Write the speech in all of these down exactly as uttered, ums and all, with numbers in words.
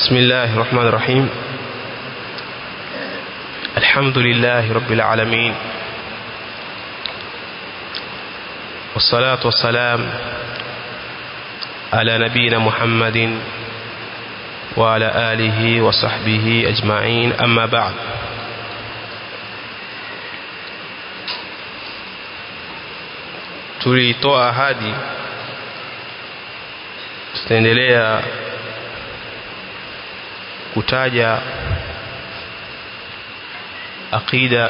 بسم الله الرحمن الرحيم. الحمد لله رب العالمين، والصلاة والسلام على نبينا محمد وعلى آله وصحبه أجمعين، أما بعد. tulitoa ahadi tutaendelea kutaja aqida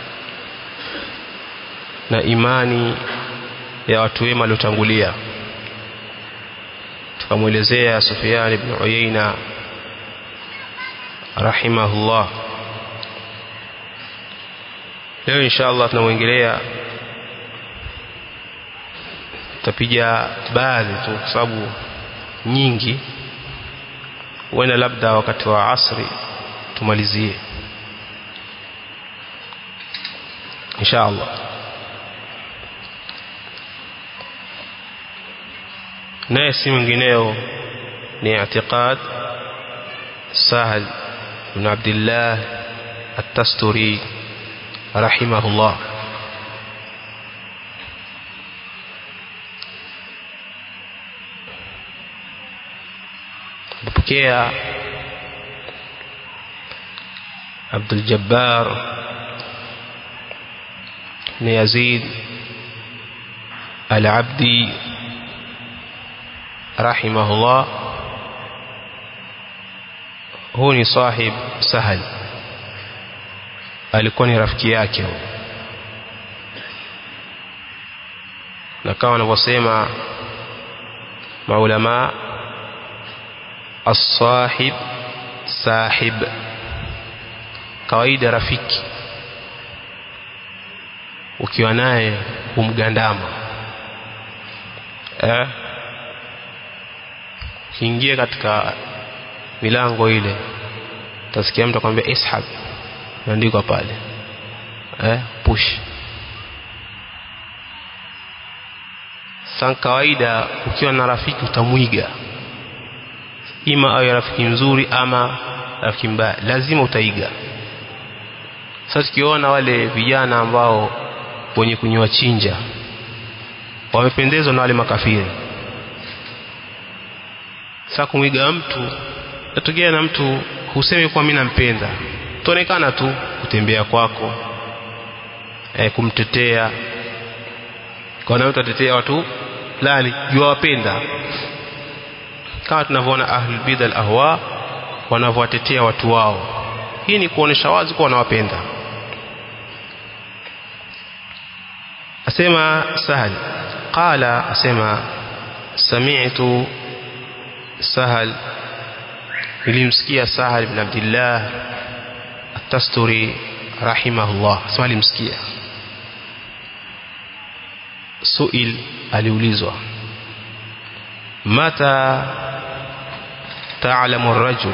na imani ya watu wema waliotangulia. Tukamuelezea Sufyan ibn Uyayna rahimahullah. Leo inshallah tunamuongelea, tutapiga baadhi tu kwa sababu nyingi wena labda wakati wa asri tumalizie inshallah. naye si mwingineo ni i'tiqad Sahal ibn Abdullah at-Tasturi rahimahullah. بكيا عبد الجبار بن يزيد العبدي رحمه الله. هو ni صاحب Sahal, alikuwa ni rafiki yake, na kama wanavyosema maulama, as-sahib sahib, kawaida rafiki ukiwa naye humgandama. eh kiingia katika milango ile utasikia mtu akwambia ishab, andika pale eh push. San kawaida ukiwa na rafiki utamuiga, ima awe rafiki mzuri ama rafiki mbaya, lazima utaiga. Sasa tukiona wale vijana ambao wenye kunywa chinja wamependezwa na wale makafiri, sasa kumwiga mtu, natokea na mtu husemi kwa mimi nampenda, tuonekana tu kutembea kwako, eh kumtetea kwa nini utatetea watu fulani jua wapenda, kama tunavyoona ahlul bid'ah al-ahwa wanavyotetea watu wao. Hii ni kuonesha wazi kwa wanawapenda. asema Sahal qala, asema sami'tu Sahal, nilimsikia Sahal ibn Abdullah at-Tasturi rahimahullah. swali msikia suil, aliulizwa mata تعلم الرجل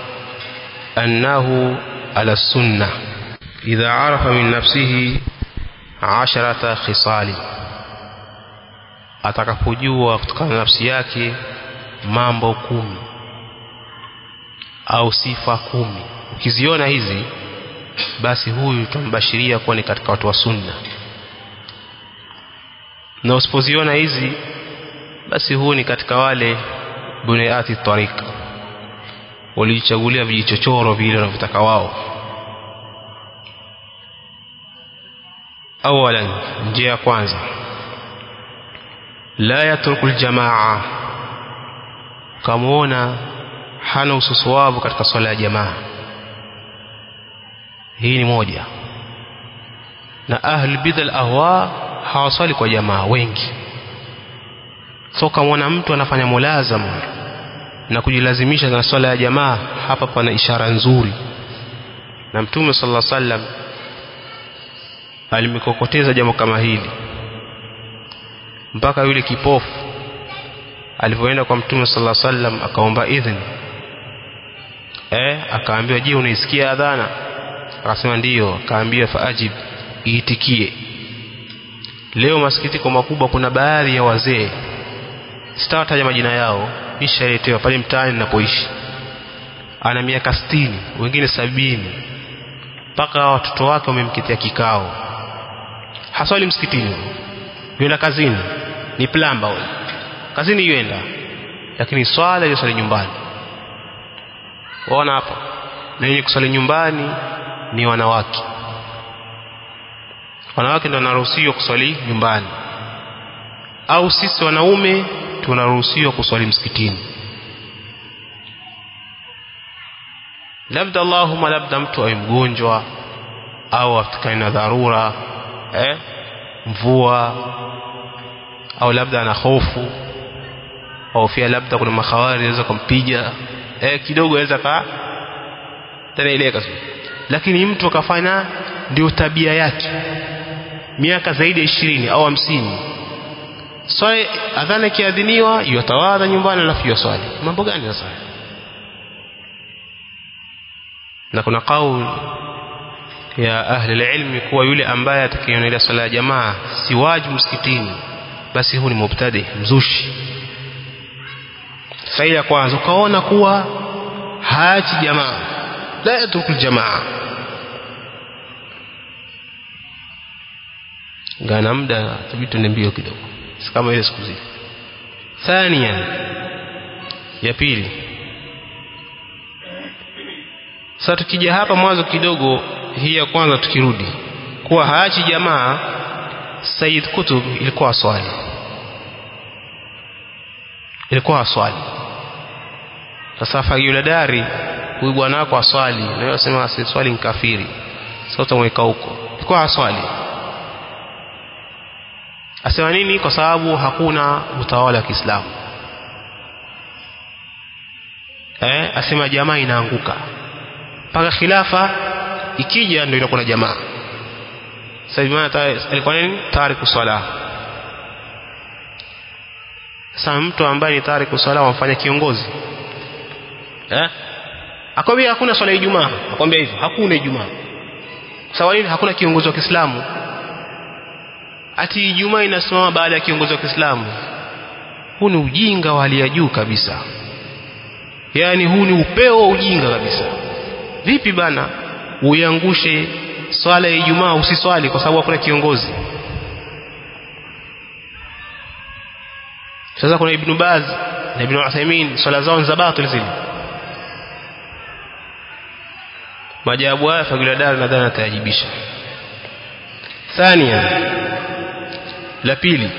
أنه على السنة إذا عرف من نفسه عشرة خصال, atakapojua kutokana na nafsi yake mambo kumi au sifa kumi. Ukiziona hizi basi huyu tumbashiria kuwa ni katika watu wa sunna, na usipoziona hizi basi huyu ni katika wale bunayati tariq, walichagulia vijichochoro vile wanavyotaka wao. Awalan, njia ya kwanza, la yatrukul jamaa, kamuona hana ususuwavu katika swala ya jamaa. Hii ni moja. Na ahlul bid'ah al-ahwa hawaswali kwa jamaa wengi, so kama mtu anafanya mulazama na kujilazimisha na swala ya jamaa, hapa pana ishara nzuri. Na Mtume sallallahu alaihi wasallam alimkokoteza jambo kama hili, mpaka yule kipofu alipoenda kwa Mtume sallallahu alaihi wasallam akaomba idhini, eh akaambiwa, je, unaisikia adhana? Akasema ndiyo. Akaambiwa faajib, iitikie. Leo masikitiko makubwa, kuna baadhi ya wazee, sitawataja majina yao, ishaletewa pale mtaani ninapoishi, ana miaka sitini, wengine sabini, mpaka watoto wake wamemkitia kikao, haswali msikitini, yuenda kazini, ni plamba huyo, kazini yuenda, lakini swala ile swali nyumbani. Waona hapa, na yeye kusali nyumbani ni wanawake. Wanawake ndio wanaruhusiwa kuswali nyumbani, au sisi wanaume tunaruhusiwa kuswali msikitini. Labda Allahumma labda mtu awe mgonjwa au afikane na dharura, eh mvua, au labda ana hofu, au pia labda kuna makhawari anaweza kumpiga, eh kidogo aweza ka tena ile kazi. Lakini mtu akafanya ndio tabia yake miaka zaidi ya ishirini au hamsini, swali adhana kiadhiniwa yatawadha nyumbani alafu yaswali, mambo gani sasa? Na kuna kauli ya ahli ilmi kuwa yule ambaye atakayeonelea swala ya jamaa si wajibu msikitini, basi huyu ni mubtadi, mzushi. Faida kwanza, ukaona kuwa haachi jamaa, la yatruku jamaa, ngana muda tabitu mbio kidogo, si kama ile siku zile. Thania, ya pili, sasa tukija hapa mwanzo kidogo, hii ya kwanza tukirudi kuwa haachi jamaa, Sayyid Qutb ilikuwa swali, ilikuwa swali. Sasa Fagila Dari, huyu bwana wako aswali, na yeye asema asiswali ni kafiri, sasa utamweka huko. Ilikuwa swali, asema nini? Kwa sababu hakuna utawala wa Kiislamu. Eh, asema jamaa inaanguka, mpaka khilafa ikija ndio inakuwa jamaa. Sasa maana alikuwa nini? Tariku swala. Sasa mtu ambaye ni tariku swala wamfanya kiongozi, eh akwambia hakuna swala ya Ijumaa, akwambia hivyo hakuna Ijumaa. Sawa nini? Hakuna kiongozi wa Kiislamu, ati Ijumaa inasimama baada ya kiongozi wa Kiislamu. Huu ni ujinga wa hali ya juu kabisa, yani huu ni upeo wa ujinga kabisa. Vipi bana uiangushe swala ya Ijumaa usiswali kwa sababu hakuna kiongozi? Sasa kuna Ibn Baz na Ibn Uthaymeen, swala zao za batil zile. Majawabu haya Fagila Dari nadhani atajibisha. Thania, la pili,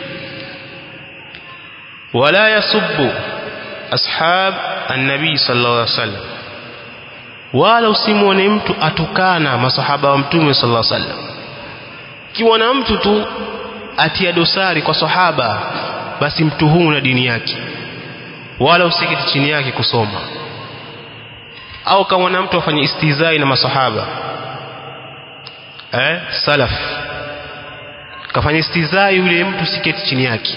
wala yasubbu ashab an-nabi sallallahu alaihi wasallam, wala usimuone mtu atukana masahaba wa mtume sallallahu alaihi wasallam. Kiona mtu tu atia dosari kwa sahaba, basi mtu huyu na dini yake, wala usikiti chini yake kusoma. Au kama na mtu afanye istizai na masahaba, eh salaf kafanya istizai, yule mtu siketi chini yake.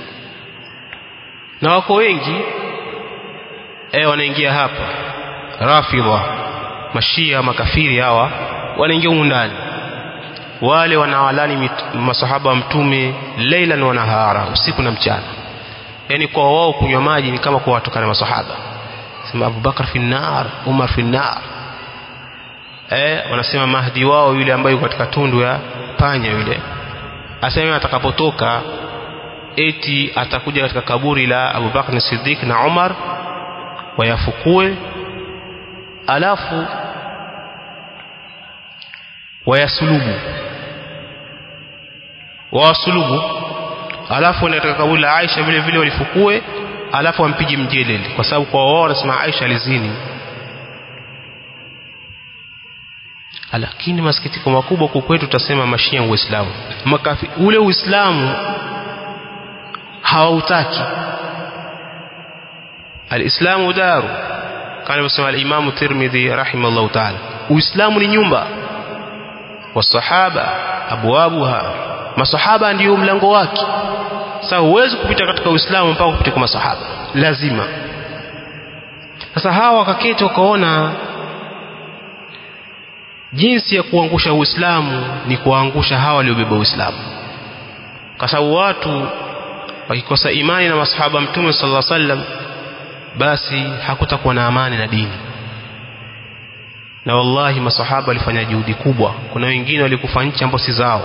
Na wako wengi eh wanaingia hapa, Rafidha, Mashia, makafiri hawa wanaingia huko ndani, wale wanawalani masahaba wa mtume lailan wa nahara, usiku na mchana. Yani kwa wao kunywa maji ni kama kwa watukana masahaba. Sema Abu Bakar fi nar, Umar fi nar. Eh wanasema Mahdi wao yule ambaye yuko katika tundu ya panya yule, asema atakapotoka eti atakuja katika kaburi la Abu Bakar Siddiq na Umar wayafukue, alafu wayasulubu wasulubu, alafu na katika kaburi la Aisha vile vile walifukue, alafu wampige mjeleli, kwa sababu kwa wao wanasema Aisha alizini. Lakini masikitiko makubwa kwa kwetu tutasema Mashia Uislamu, makafi ule Uislamu hawautaki. Alislamu daru, kama anasema al-Imam Tirmidhi rahimahullah ta'ala, Uislamu ni nyumba, wasahaba abwabuha, masahaba ndio mlango wake. Sasa huwezi kupita katika Uislamu mpaka kupita kwa masahaba, lazima. Sasa hawa wakaketi wakaona jinsi ya kuangusha Uislamu ni kuangusha hawa waliobeba Uislamu, kwa sababu watu wakikosa imani na masahaba mtume sallallahu alaihi wasallam, basi hakutakuwa na amani na dini. na wallahi masahaba walifanya juhudi kubwa. Kuna wengine walikufa nchi ambazo si zao.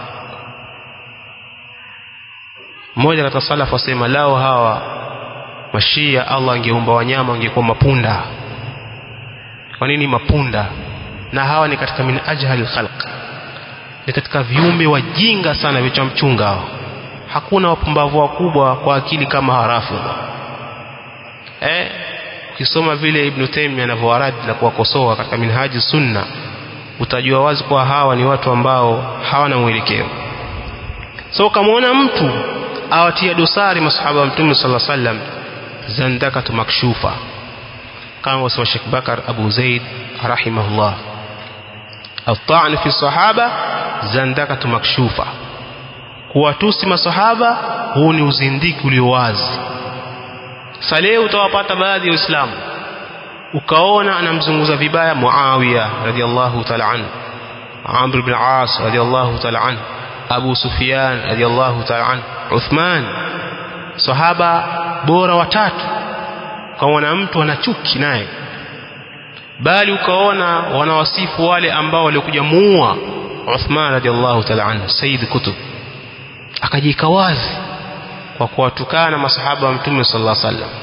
Mmoja katika salafu wasema lao hawa mashia Allah angeumba wanyama wangekuwa mapunda. Kwa nini mapunda? Na hawa ni katika min ajhal khalq, ni katika viumbe wajinga sana vichwa mchunga hao. Hakuna wapumbavu wakubwa kwa akili kama Harafidha. Eh, ukisoma vile Ibn Taymiyyah anavyowaradi na kuwakosoa katika Minhaji Sunna, utajua wazi kwa hawa ni watu ambao hawana mwelekeo. So kamaona mtu awatia dosari masahaba wa Mtume sallallahu alaihi wasallam, zandakatu makshufa, kama wasema Sheikh Bakar Abu Zaid rahimahullah, at-ta'n fi sahaba zandakatu makshufa. Kuwatusi masahaba huu ni uzindiki ulio wazi. Sasa leo utawapata baadhi ya Waislamu ukaona anamzunguza vibaya Muawiya radhiallahu ta'ala anhu, Amr ibn al-As radhiallahu ta'ala anhu, Abu Sufyan radhiallahu ta'ala anhu, Uthman, sahaba bora watatu. Ukaona mtu anachuki naye, bali ukaona wanawasifu wale ambao walikuja muua Uthman radhiallahu ta'ala anhu, Sayyid Kutub, akajika wazi kwa kuwatukana masahaba wa Mtume sallallahu alaihi wasallam.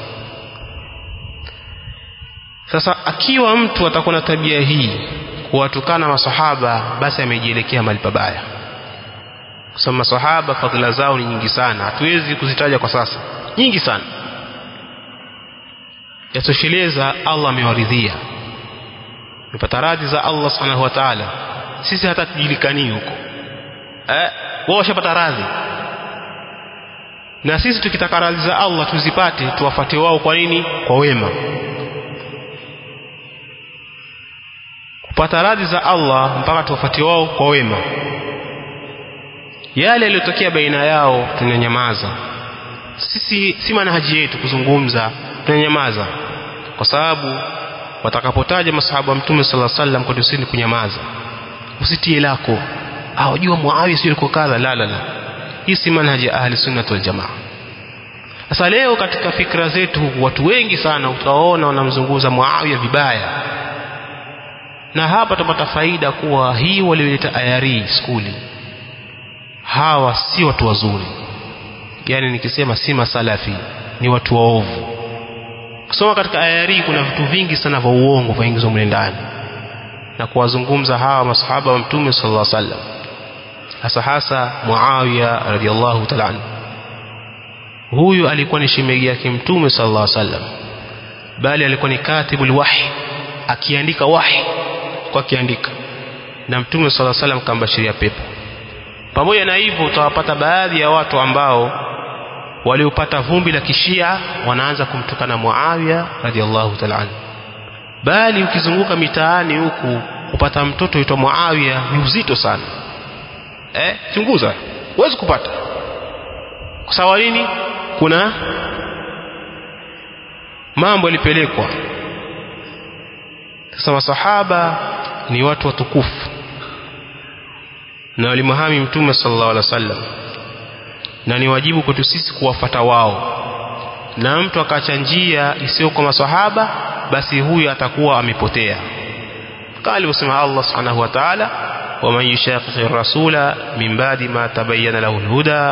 Sasa akiwa mtu atakuwa na tabia hii kuwatukana masahaba, basi amejielekea mahali pabaya. Kwa sababu masahaba fadhila zao ni nyingi sana, hatuwezi kuzitaja kwa sasa, nyingi sana. Yatosheleza Allah amewaridhia, mpata radhi za Allah subhanahu wa ta'ala. Sisi hata tujilikani huko, eh, wao washapata radhi, na sisi tukitaka radhi za Allah tuzipate, tuwafuate wao. Kwa nini? Kwa wema. Kupata radhi za Allah mpaka tuwafuate wao kwa wema. Yale yaliyotokea baina yao tunanyamaza. Sisi si manhaji yetu kuzungumza, tunanyamaza, kwa sababu watakapotaja masahaba wa Mtume sallallahu alaihi wasallam kwa sisi kunyamaza. Usitie lako, ah unajua Muawiya sio yuko kadha, la la la. Hii si manhaji ya ahli sunna wal jamaa. Sasa leo katika fikra zetu watu wengi sana utaona wanamzunguza Muawiya vibaya, na hapa tupata faida kuwa hii walioleta ayari skuli hawa si watu wazuri. Yani nikisema si masalafi, ni watu waovu. Kusoma katika ayari kuna vitu vingi sana vya uongo vaingizwa mle ndani, na kuwazungumza hawa masahaba wa Mtume sallallahu alaihi wasallam, hasa hasa Muawiya radhiallahu ta'ala anhu. Huyu alikuwa ni shemegi yake Mtume sallallahu alaihi wasallam, bali alikuwa ni katibul wahi, akiandika wahi kwa kiandika, na Mtume sallallahu alaihi wasallam kambashiria pepo. Pamoja na hivyo utawapata baadhi ya watu ambao waliopata vumbi la kishia wanaanza kumtukana Muawiya radhiallahu ta'ala anhu. Bali ukizunguka mitaani huku kupata mtoto aitwa Muawiya ni uzito sana. Eh, chunguza, huwezi kupata. Kwa sababu nini? Kuna mambo yalipelekwa. Sasa masahaba ni watu watukufu, na walimhami Mtume sallallahu alaihi wasallam, na ni wajibu kwetu sisi kuwafuata wao. Na mtu akaacha njia isiyo kwa masahaba, basi huyu atakuwa amepotea. Kama alivyosema Allah subhanahu wa ta'ala, wa man yushaqiqi ar-rasula min ba'di ma tabayyana lahu al-huda,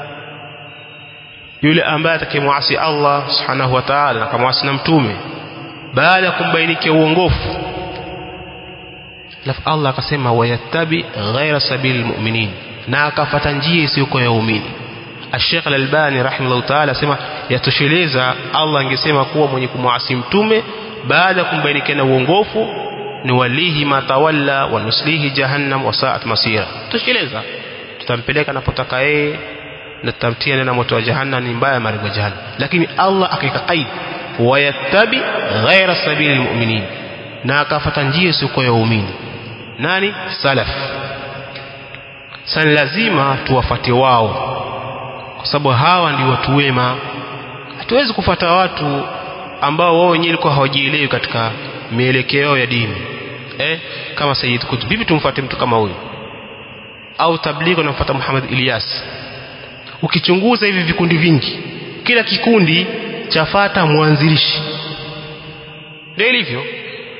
yule ambaye atakayemuasi Allah subhanahu wa ta'ala na kumuasi na mtume baada ya kumbainikia uongofu. Alafu Allah akasema wayattabi ghaira sabilil mu'minin, na akafuata njia isiyo kwa waumini. Sheikh Al-Albani rahimahullah ta'ala asema yatosheleza Allah angesema kuwa mwenye kumuasi mtume baada ya kumbainikia na uongofu ni walihi matawalla wa nuslihi jahannam wa sa'at masira. Tosheleza, tutampeleka napotaka yeye na tutamtia ndani moto wa jahannam, ni mbaya marigo jahannam. Lakini Allah akaika qaid wayattabi ghaira sabilil mu'minin, na akafuata njia isiyo kwa waumini. Nani? Salaf. Sasa lazima tuwafuate wao, kwa sababu hawa ndio watu wema. Hatuwezi kufuata watu ambao wao wenyewe walikuwa hawajielewi katika mielekeo ya dini. Eh, kama Sayyid Qutb, vipi tumfuate mtu kama huyu? Au tablighi wanamfuata Muhammad Ilyas? Ukichunguza hivi vikundi vingi, kila kikundi chafata mwanzilishi. Ndio ilivyo.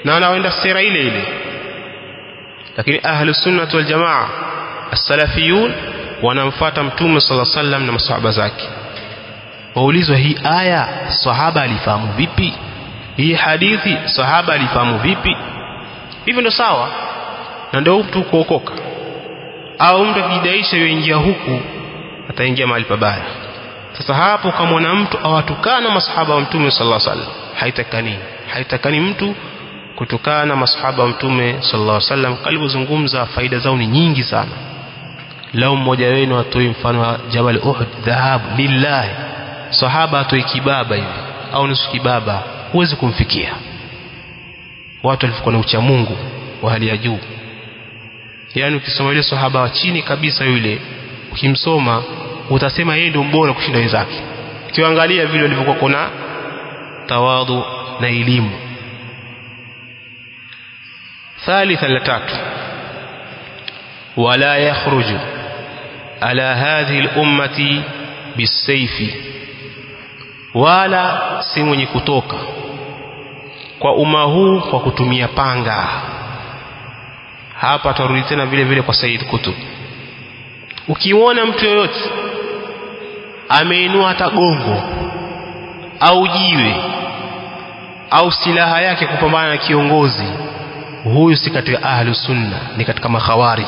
na wanaoenda sera ile ile. Lakini ahlus sunnah wal jamaa as-salafiyun wanamfuata mtume sallallahu alaihi wasallam na masahaba zake. Waulizwa hii aya sahaba alifahamu vipi? Hii hadithi sahaba alifahamu vipi? Hivyo ndio sawa, na ndio mtu kuokoka. Au mtu akidaisha yoingia huku ataingia mahali pabaya. Sasa hapo kama na mtu awatukana masahaba wa mtume sallallahu alaihi wasallam, haitakani haitakani mtu kutokana masahaba wa mtume sallallahu alaihi wasallam. Kalibozungumza faida zao ni nyingi sana. Lao mmoja wenu atoe mfano wa Jabal Uhud dhahabu lillahi, sahaba atoe kibaba hivi au nusu kibaba, huwezi kumfikia. Watu walikuwa na ucha Mungu wa hali ya juu. Yaani ukisoma ile sahaba wa chini kabisa yule, ukimsoma utasema yeye ndio mbora kushinda wenzake. Ukiangalia vile walivyokuwa kuna tawadhu na elimu. ثالثا لتات ولا يخرج على هذه الأمة بالسيف wala si mwenye kutoka kwa umma huu kwa kutumia panga. Hapa tarudi tena vile vile kwa Said Kutub. Ukiona mtu yoyote ameinua hata gongo au jiwe au silaha yake kupambana na kiongozi, huyu si katika ahlus sunna, ni katika makhawarij.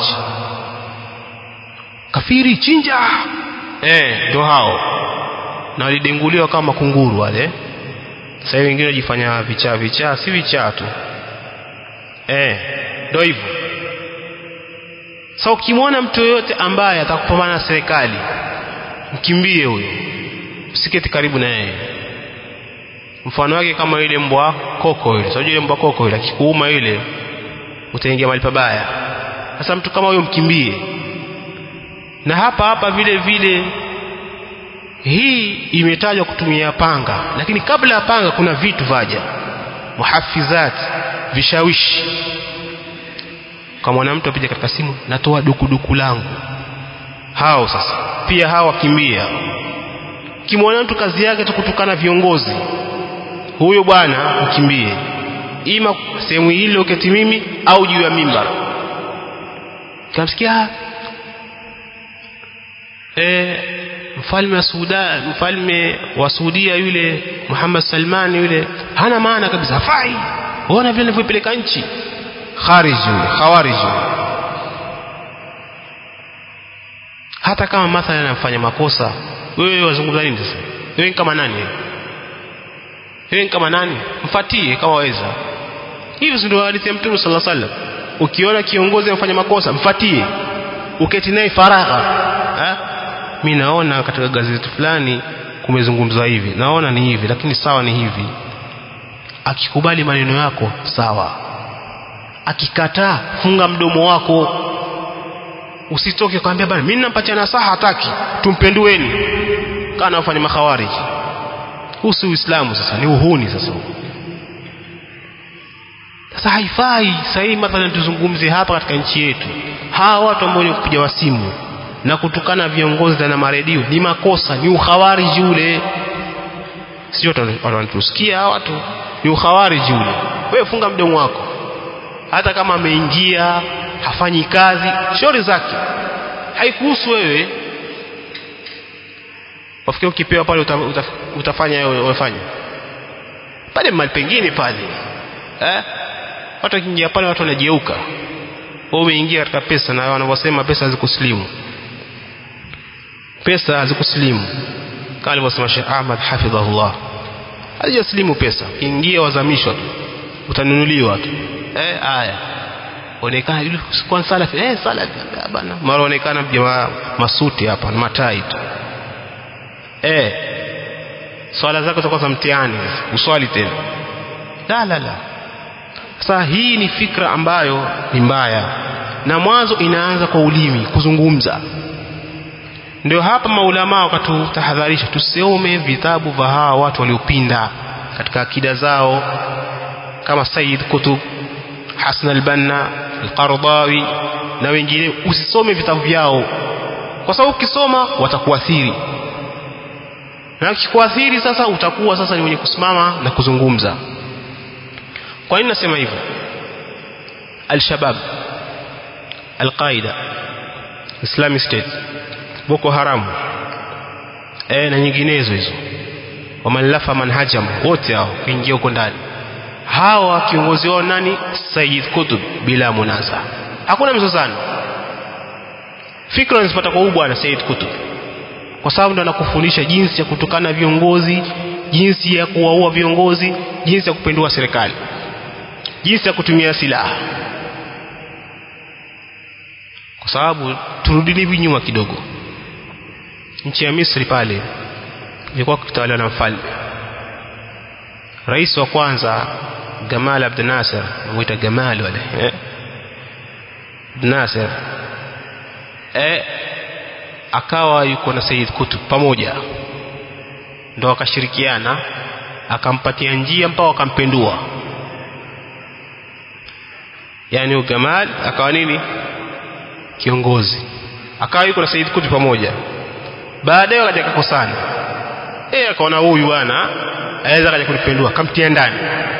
Kafiri chinja, eh ndio hao, na walidenguliwa kama kunguru wale. Sasa wengine wajifanya vichaa vichaa, si vichaa tu, eh ndio hivyo. Sasa ukimwona mtu yote ambaye atakupambana na serikali, mkimbie huyo, usiketi karibu na yeye. Mfano wake kama ile mbwa koko ile, sio ile mbwa koko ile, akikuuma ile utaingia mahali pabaya. Sasa mtu kama huyo mkimbie. Na hapa hapa vile vile hii imetajwa kutumia panga, lakini kabla ya panga kuna vitu vaja, muhafizat, vishawishi. Kama mwanamtu apija katika simu, natoa dukuduku langu, hao sasa pia hao wakimbia. Kimwona mtu kazi yake tukutukana viongozi, huyo bwana mkimbie, ima sehemu ile uketi mimi au juu ya mimbar. Kamsikia eh mfalme wa Sudan, mfalme wa Saudia yule Muhammad Salman yule, hana maana kabisa, hafai. Unaona vile anavyopeleka nchi, kharij yule, khawarij. Hata kama mathalan anafanya makosa, wewe wazungumza nini sasa? Wewe kama nani wewe? Wewe kama nani? Mfatie kama waweza. Hivi ndio hadithi ya Mtume sallallahu alaihi wasallam. Ukiona kiongozi anafanya makosa, mfatie, uketi naye faragha. Eh? Mimi naona katika gazeti fulani kumezungumzwa hivi, naona ni hivi, lakini sawa ni hivi. Akikubali maneno yako sawa, akikataa funga mdomo wako. Usitoke kwambia bana mimi nampatia nasaha, hataki, tumpendueni kana wafanye makhawariji. Husu Uislamu sasa, ni uhuni sasa. Sasa haifai sahihi mathalan tuzungumzie hapa katika nchi yetu. Hawa watu ambao kupiga wasimu na kutukana viongozi na maredio ni makosa, ni ukhawariji ule. Sio wanatusikia hawa watu, ni ukhawariji ule. Wewe funga mdomo wako. Hata kama ameingia hafanyi kazi, shauri zake, haikuhusu wewe. Wafikiri ukipewa pale uta, uta, utafanya wewe ufanye pale mahali pengine pale, eh watu wakiingia pale watu wanajeuka. Wewe umeingia katika pesa, na wanavyosema pesa hazikuslimu, pesa hazikuslimu. Kama alivyosema Sheikh Ahmad hafidhahullah, hajaslimu pesa. Ingia wazamishwa tu, utanunuliwa tu. Eh haya onekana yule kwa salafi, eh salafi bana, mara onekana jamaa masuti hapa na matai tu. Eh swala zako zitakuwa za mtihani, uswali tena. La la la. Sasa hii ni fikra ambayo ni mbaya, na mwanzo inaanza kwa ulimi kuzungumza. Ndio hapa maulama wakatutahadharisha tusome vitabu vya hawa watu waliopinda katika akida zao, kama Said Kutub, Hasan al-Banna, al-Qardawi na wengine. Usisome vitabu vyao, kwa sababu ukisoma watakuathiri, na ukikuathiri sasa utakuwa sasa ni mwenye kusimama na kuzungumza. Kwa nini nasema hivyo? Al-Shabab, Al-Qaeda, Islamic State, Boko Haram eh na nyinginezo hizo, wamalafa manhajam, wote hao kuingia huko ndani. Hawa kiongozi wao nani? Sayyid Qutb, bila munaza, hakuna mzozano. Fikra zinapata kwa bwana Sayyid Qutb, kwa sababu ndo anakufundisha jinsi ya kutukana viongozi, jinsi ya kuwaua viongozi, jinsi ya kupindua serikali, jinsi ya kutumia silaha. Kwa sababu turudini hivi nyuma kidogo, nchi ya Misri pale ilikuwa kutawaliwa na mfalme. Rais wa kwanza Gamal Abdel Nasser, mwita Gamal wale eh Nasser eh akawa yuko na Sayyid Qutb pamoja, ndio akashirikiana, akampatia njia mpaka akampendua. Yani Gamal akawa nini? Kiongozi. Akawa yuko na Sayyid Qutb pamoja. Baadaye wakaja kukosana. Eh akaona huyu bwana aweza kaja kunipendua, akamtia ndani.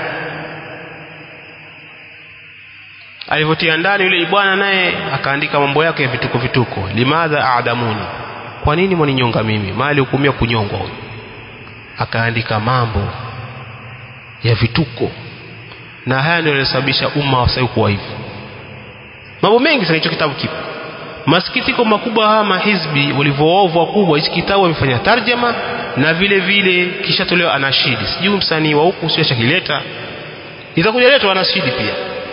Alivotia ndani yule bwana, naye akaandika mambo yake ya vituko vituko. Limadha aadamuni, kwa nini mwaninyonga mimi? Mali hukumia kunyongwa huyu. Akaandika mambo ya vituko, na haya ndio yalisababisha umma wa sasa kuwa hivi. Mambo mengi sana hicho kitabu kipo. Masikitiko makubwa hawa mahizbi walivoovu wakubwa, hichi kitabu wamefanya tarjama na vile vile kisha tolewa anashidi. Sijui msanii wa huku sio shakileta, itakuja leto anashidi pia.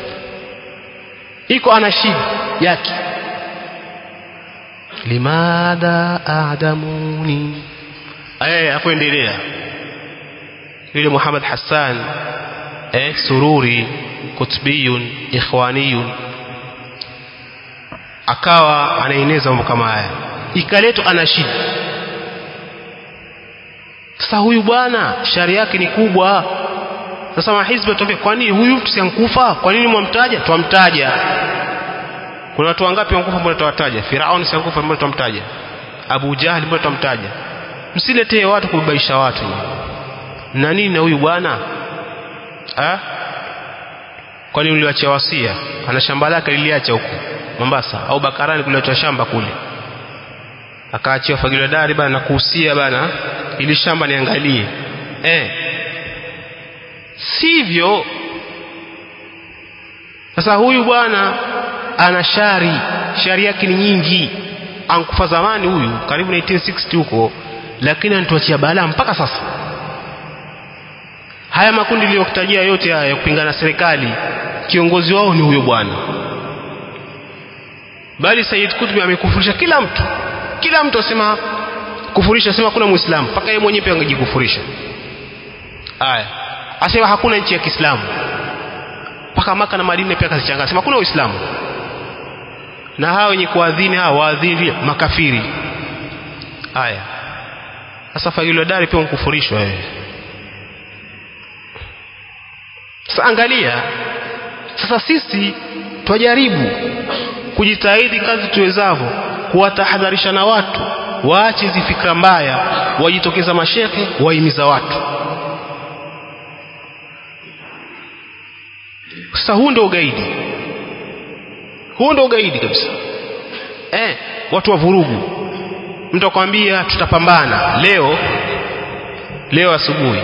Iko anashidi yake. Limadha aadamuni. Aya akuendelea. Yule Muhammad Hassan eh Sururi, Kutbiyun, Ikhwaniyun, akawa anaeneza mambo kama haya, ikaletwa anashidi. Sasa huyu bwana shari yake ni kubwa. Sasa mahizbi watoke, kwa nini huyu mtu siankufa? Kwa nini mwamtaja? Tuamtaja. Kuna watu wangapi wankufa mbona tuwataja? Firauni siankufa mbona tuamtaja? Abu Jahal mbona tuamtaja? Msiletee watu kubaisha watu. Na nini na huyu bwana? Ah? Kwa nini uliacha wasia? Ana shamba lake liliacha huko Mombasa au Bakarani, kuliacha shamba kule. Akaachia fagilo dari bana, kuhusia bana, ili shamba niangalie. Eh. Sivyo. Sasa huyu bwana ana shari, shari yake ni nyingi. Ankufa zamani huyu karibu na eighteen sixty huko, lakini anatuachia balaa mpaka sasa. Haya makundi niliyokutajia yote haya ya kupingana serikali, kiongozi wao ni huyo bwana. Bali Sayyid Qutb amekufurisha kila mtu. Kila mtu asema kufurisha, asema kuna Muislamu, mpaka yeye mwenyewe pia angejikufurisha. Aya. Asema hakuna nchi ya Kiislamu. Paka Maka na Madina pia kazichanganya, asema kuna Uislamu. Na hao wenye kuadhini, hao waadhini makafiri. Aya. Sasa fagilo dari pia mkufurishwa wewe. Sasa angalia, sasa sisi twajaribu kujitahidi kazi tuwezavyo kuwatahadharisha na watu waache hizi fikra mbaya, wajitokeza mashehe wahimiza watu. Sasa huu ndio ugaidi. Huu ndio ugaidi kabisa. Eh, watu wa vurugu. Mtu akwambia tutapambana leo leo asubuhi.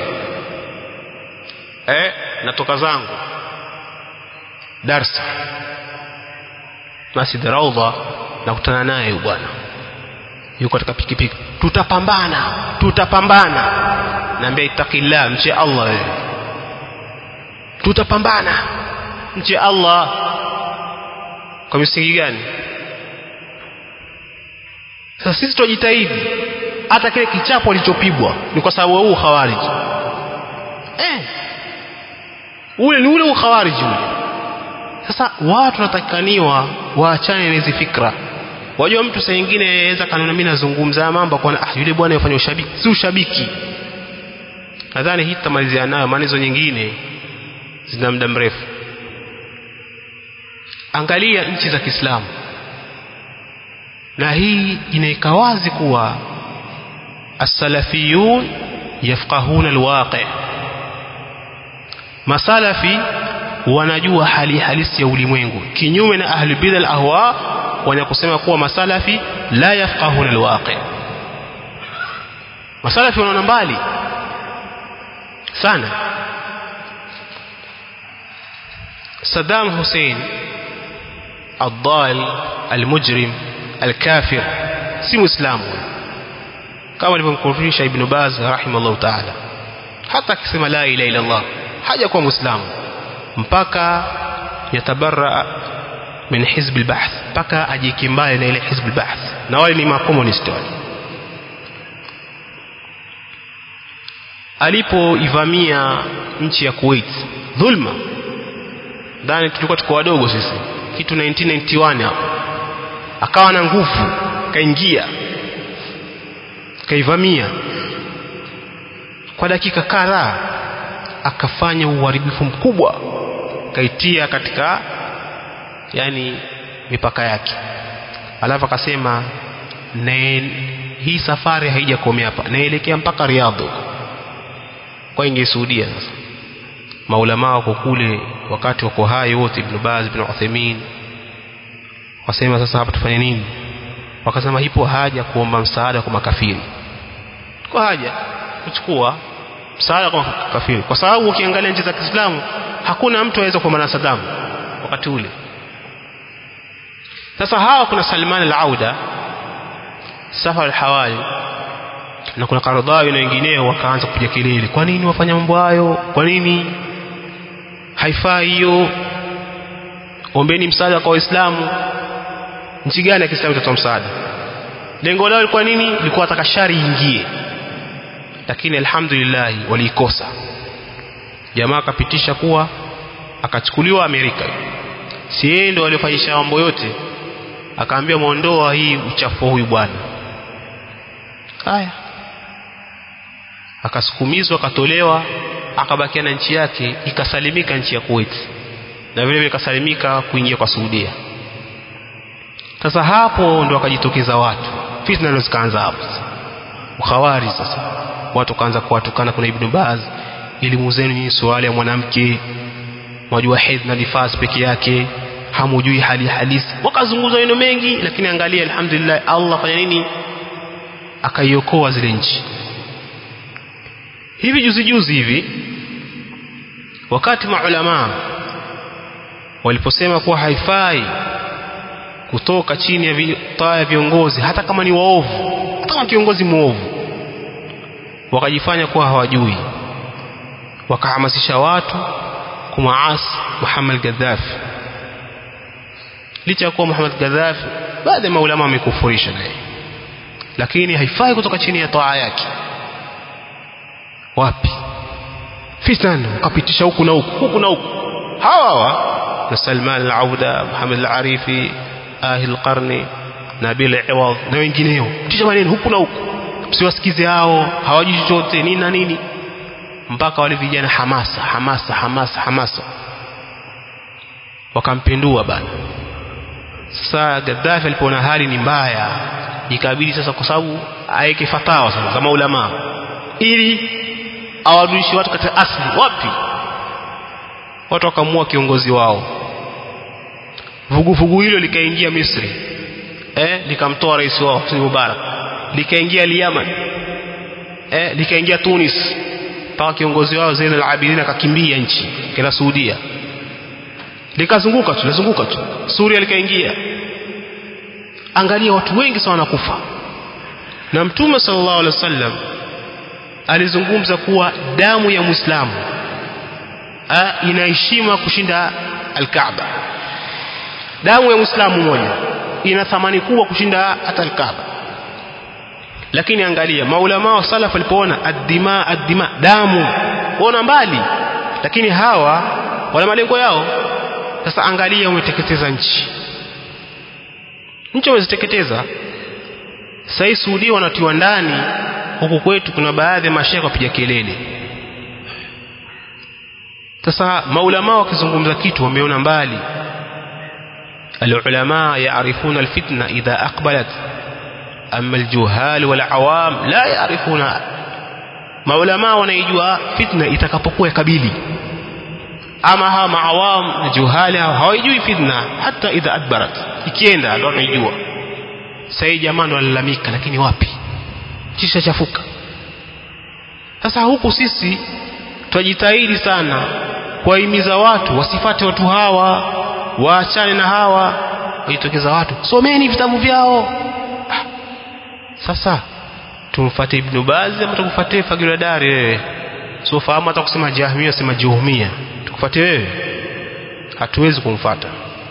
Eh, natoka zangu darsa Masjid Raudha, nakutana naye bwana. Yuko katika pikipiki. Tutapambana, tutapambana. Naambia itakillah, mche Allah wewe. Tutapambana, mche Allah. Kwa misingi gani? Sasa sisi tujitahidi. Hata kile kichapo alichopigwa ni kwa sababu huu khawarij. Eh. Ule ni ule ukhawarij ule. Sasa watu natakaniwa waachane na hizo fikra. Wajua mtu saa nyingine anaweza kanuna mimi nazungumza mambo kwa ah yule bwana yafanya ushabiki. Si ushabiki. Nadhani hii tutamalizia nayo, maana hizo nyingine zina muda mrefu. Angalia nchi za Kiislamu. Na hii inaika wazi kuwa as-salafiyun yafqahuna al-waqi'. Masalafi wanajua hali halisi ya ulimwengu, kinyume na ahli bid'ah ahwa wanakusema kuwa masalafi la yafqahuna alwaqi. Masalafi wanaona mbali sana. Saddam Hussein الضال المجرم الكافر si muislamu kama alivyomkufurisha Ibn Baz rahimahullah ta'ala. Hata akisema la ilaha illa Allah haja kuwa muislamu mpaka yatabarra min hizb al-bahth, mpaka ajikimbale na ile hizb al-bahth, na wale ni makomunist wale. Alipoivamia nchi ya Kuwait dhulma, ndani tulikuwa tuko wadogo sisi, kitu nineteen ninety-one hapo, akawa na nguvu, kaingia kaivamia kwa dakika kadhaa, akafanya uharibifu mkubwa, kaitia katika yani mipaka yake. Alafu akasema na hii safari haijakomea hapa, naelekea mpaka Riyadh kwa ingi Saudia. Sasa maulama wako kule wakati wako hai wote, Ibn Baz, Ibn Uthaymeen, wasema sasa hapa tufanye nini? Wakasema hipo haja kuomba msaada kwa makafiri, kwa haja kuchukua msaada kwa makafiri, kwa sababu ukiangalia nchi za Kiislamu hakuna mtu aweza kuomba na Saddam wakati ule. Sasa hawa kuna Salman al-Auda, Safar al-Hawali na kuna Qaradawi na wengineo, wakaanza kupiga kelele, kwa nini wafanya mambo hayo? Kwa nini haifai hiyo? Ombeni msaada kwa Waislamu. Nchi gani ya Kiislamu itatoa msaada? Lengo lao lilikuwa nini? Lilikuwa wataka shari ingie, lakini alhamdulillah walikosa. Jamaa akapitisha kuwa akachukuliwa Amerika, si yeye ndio aliyofanyisha mambo yote, akaambia muondoa hii uchafu huyu bwana. Haya, akasukumizwa, akatolewa, akabakia na nchi yake, ikasalimika nchi ya Kuwait, na vile vile ikasalimika kuingia kwa Saudia. Sasa hapo ndo akajitokeza watu, fitna ndo zikaanza hapo. Ukhawari sasa, watu kaanza kuwatukana. Kuna Ibn Baz, elimu zenu ni swali ya mwanamke, mwajua hedhi na nifasi peke yake, hamujui hali halisi. Wakazunguza neno mengi, lakini angalia alhamdulillah Allah fanya nini? Akaiokoa zile nchi. Hivi juzi juzi hivi, wakati maulama waliposema kuwa haifai kutoka chini ya taa ya viongozi hata kama ni waovu, hata kama kiongozi muovu, wakajifanya kuwa hawajui, wakahamasisha watu kumaasi Muhammad Gaddafi, licha ya kuwa Muhammad Gaddafi baadhi ya maulama wamekufurisha naye, lakini haifai kutoka chini ya taa yake. Wapi fitna, wakapitisha huku na huku, huku na huku, hawa hawa na Salman al-Auda, Muhammad al-Arifi, Ahil Qarni, Nabil Iwad na wengineo, kisha maneno huku na huku, msiwasikize hao, hawajui chochote nini na nini, mpaka wale vijana hamasa hamasa hamasa hamasa wakampindua bana. Sasa Gaddafi alipoona hali ni mbaya, ikabidi sasa, kwa sababu aeke fatawa sasa za maulama ili awarudishe watu katika asili. Wapi? Watu wakamua kiongozi wao, vuguvugu hilo likaingia Misri, eh likamtoa rais wao Hosni Mubarak, likaingia Yemen, eh likaingia Tunis, mpaka kiongozi wao Zain al-Abidin akakimbia nchi kila Saudia, likazunguka tu lazunguka tu Suria likaingia. Angalia watu wengi sana wanakufa. Na Mtume sallallahu alaihi wasallam alizungumza kuwa damu ya Muislamu inaheshima kushinda al-Kaaba. Damu ya Muislamu moja ina thamani kubwa kushinda hata al-Kaaba. Lakini angalia maulama wa salaf walipoona ad-dima ad-dima, damu, waona mbali, lakini hawa wana malengo yao. Sasa angalia, umeteketeza nchi, nchi umeziteketeza. Sasa Saudi wanatiwa ndani, huku kwetu kuna baadhi ya mashaikh wapiga kelele. Sasa maulama wakizungumza kitu wameona mbali. Al-ulama yaarifuna al-fitna idha aqbalat, amma al-juhal wal-awam la yaarifuna. Maulama wanaijua fitna itakapokuwa kabili, ama hawa maawam juhali hawajui fitna hata idha adbarat, ikienda ndio wanajua. Sasa jamani walalamika, lakini wapi, kisha chafuka. Sasa huku sisi tunajitahidi sana kuwahimiza watu wasifate watu hawa, waachane na hawa. Wajitokeza watu, someni vitabu vyao. Ah. Sasa tumfuate Ibn Baz ama tukufuate Fagiladari wewe? So fahamu hata kusema Jahmia sema Juhmia, tukufuate wewe? Hatuwezi kumfuata.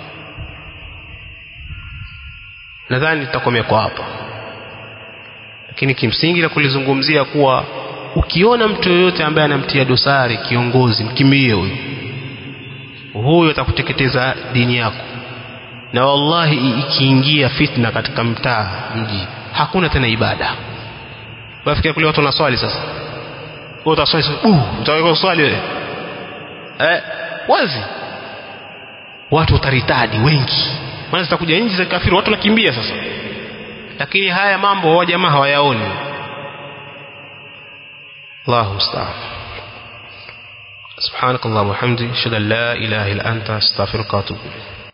Nadhani tutakomea kwa hapa, lakini kimsingi la kulizungumzia kuwa ukiona mtu yoyote ambaye anamtia dosari kiongozi, mkimbie huyo. Huyo atakuteketeza dini yako. Na wallahi ikiingia fitna katika mtaa, mji, hakuna tena ibada. Wafikia kule watu wanaswali sasa. Wewe utaswali sasa, uh, utaweka swali wewe. Eh, wazi. Watu utaritadi wengi. Maana zitakuja nchi za kafiri, watu nakimbia sasa. Lakini haya mambo wa jamaa hawayaoni. Allahu musta'an. Subhanakallahumma wa bihamdika, ashhadu an la ilaha illa anta, astaghfiruka wa atubu ilayk.